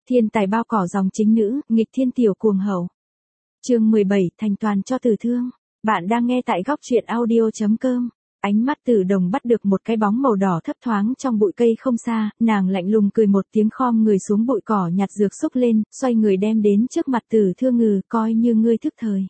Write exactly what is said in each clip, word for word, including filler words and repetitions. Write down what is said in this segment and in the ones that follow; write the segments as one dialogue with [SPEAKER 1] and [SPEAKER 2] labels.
[SPEAKER 1] Thiên tài bao cỏ dòng chính nữ, nghịch thiên tiểu cuồng hậu. Chương mười bảy, thành toàn cho Từ Thương. Bạn đang nghe tại góc truyện audio chấm com. Ánh mắt Từ Đồng bắt được một cái bóng màu đỏ thấp thoáng trong bụi cây không xa, nàng lạnh lùng cười một tiếng, khom người xuống bụi cỏ nhặt dược xúc lên, xoay người đem đến trước mặt Từ Thương. Ngừ, coi như ngươi thức thời.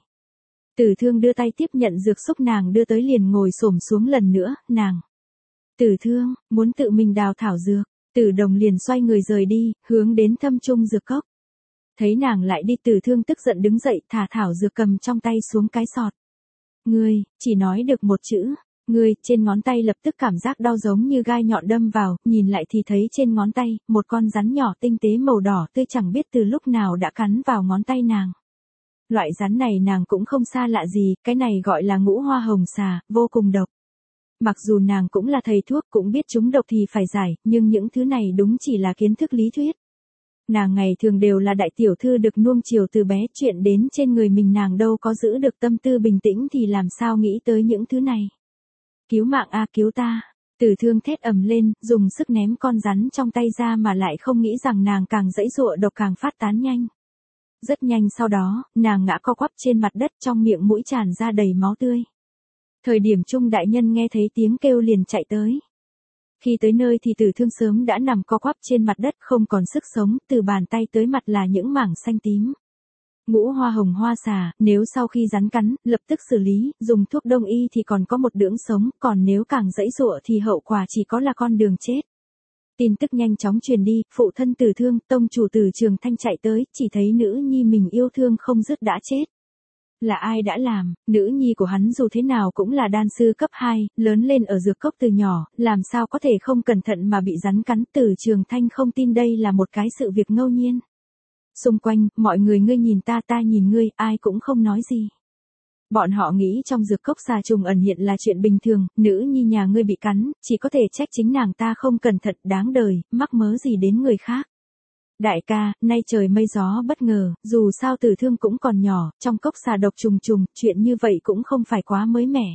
[SPEAKER 1] Từ Thương đưa tay tiếp nhận dược xúc nàng đưa tới, liền ngồi xổm xuống lần nữa, nàng. Từ Thương, muốn tự mình đào thảo dược. Từ Đồng liền xoay người rời đi, hướng đến thâm trung dược cốc. Thấy nàng lại đi, Từ Thương tức giận đứng dậy, thả thảo dược cầm trong tay xuống cái sọt. Ngươi, chỉ nói được một chữ. Ngươi, trên ngón tay lập tức cảm giác đau giống như gai nhọn đâm vào, nhìn lại thì thấy trên ngón tay, một con rắn nhỏ tinh tế màu đỏ tươi chẳng biết từ lúc nào đã cắn vào ngón tay nàng. Loại rắn này nàng cũng không xa lạ gì, cái này gọi là ngũ hoa hồng xà, vô cùng độc. Mặc dù nàng cũng là thầy thuốc, cũng biết chúng độc thì phải giải, nhưng những thứ này đúng chỉ là kiến thức lý thuyết. Nàng ngày thường đều là đại tiểu thư được nuông chiều từ bé, chuyện đến trên người mình nàng đâu có giữ được tâm tư bình tĩnh thì làm sao nghĩ tới những thứ này. Cứu mạng a, cứu ta. Từ Thương thét ầm lên, dùng sức ném con rắn trong tay ra mà lại không nghĩ rằng nàng càng giãy giụa độc càng phát tán nhanh. Rất nhanh sau đó, nàng ngã co quắp trên mặt đất, trong miệng mũi tràn ra đầy máu tươi. Thời điểm Trung đại nhân nghe thấy tiếng kêu liền chạy tới. Khi tới nơi thì Từ Thương sớm đã nằm co quắp trên mặt đất không còn sức sống, từ bàn tay tới mặt là những mảng xanh tím. Ngũ hoa hồng hoa xà, nếu sau khi rắn cắn, lập tức xử lý, dùng thuốc đông y thì còn có một đdưỡng sống, còn nếu càng giãy giụa thì hậu quả chỉ có là con đường chết. Tin tức nhanh chóng truyền đi, phụ thân Từ Thương, tông chủ Từ Trường Thanh chạy tới, chỉ thấy nữ nhi mình yêu thương không dứt đã chết. Là ai đã làm, nữ nhi của hắn dù thế nào cũng là đan sư cấp hai, lớn lên ở dược cốc từ nhỏ, làm sao có thể không cẩn thận mà bị rắn cắn. Từ Trường Thanh không tin đây là một cái sự việc ngẫu nhiên. Xung quanh, mọi người ngươi nhìn ta ta nhìn ngươi, ai cũng không nói gì. Bọn họ nghĩ trong dược cốc xà trùng ẩn hiện là chuyện bình thường, nữ nhi nhà ngươi bị cắn, chỉ có thể trách chính nàng ta không cẩn thận, đáng đời, mắc mớ gì đến người khác. Đại ca, nay trời mây gió bất ngờ, dù sao Từ Thương cũng còn nhỏ, trong cốc xà độc trùng trùng, chuyện như vậy cũng không phải quá mới mẻ.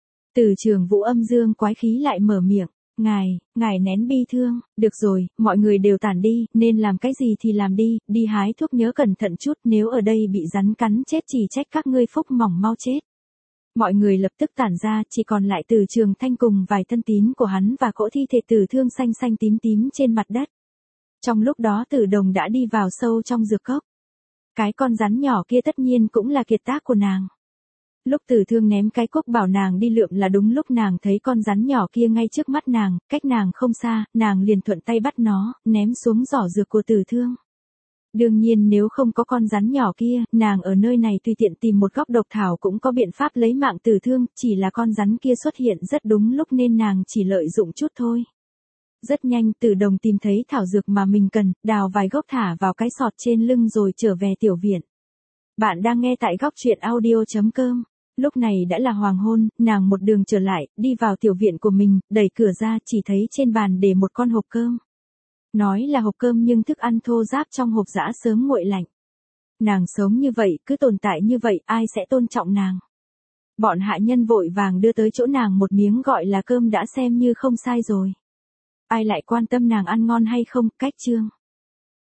[SPEAKER 1] Từ Trường Vũ âm dương quái khí lại mở miệng, ngài, ngài nén bi thương, được rồi, mọi người đều tản đi, nên làm cái gì thì làm đi, đi hái thuốc nhớ cẩn thận chút, nếu ở đây bị rắn cắn chết chỉ trách các ngươi phúc mỏng mau chết. Mọi người lập tức tản ra, chỉ còn lại Từ Trường Thanh cùng vài thân tín của hắn và cỗ thi thể Từ Thương xanh xanh tím tím trên mặt đất. Trong lúc đó Từ Đồng đã đi vào sâu trong dược cốc. Cái con rắn nhỏ kia tất nhiên cũng là kiệt tác của nàng. Lúc Từ Thương ném cái cuốc bảo nàng đi lượm là đúng lúc nàng thấy con rắn nhỏ kia ngay trước mắt nàng, cách nàng không xa, nàng liền thuận tay bắt nó, ném xuống giỏ dược của Từ Thương. Đương nhiên nếu không có con rắn nhỏ kia, nàng ở nơi này tùy tiện tìm một góc độc thảo cũng có biện pháp lấy mạng Từ Thương, chỉ là con rắn kia xuất hiện rất đúng lúc nên nàng chỉ lợi dụng chút thôi. Rất nhanh Từ Đồng tìm thấy thảo dược mà mình cần, đào vài gốc thả vào cái sọt trên lưng rồi trở về tiểu viện. Bạn đang nghe tại góc truyện audio chấm com. Lúc này đã là hoàng hôn, nàng một đường trở lại, đi vào tiểu viện của mình, đẩy cửa ra chỉ thấy trên bàn để một con hộp cơm. Nói là hộp cơm nhưng thức ăn thô ráp trong hộp giã sớm nguội lạnh. Nàng sống như vậy, cứ tồn tại như vậy, ai sẽ tôn trọng nàng. Bọn hạ nhân vội vàng đưa tới chỗ nàng một miếng gọi là cơm đã xem như không sai rồi. Ai lại quan tâm nàng ăn ngon hay không, cách chương.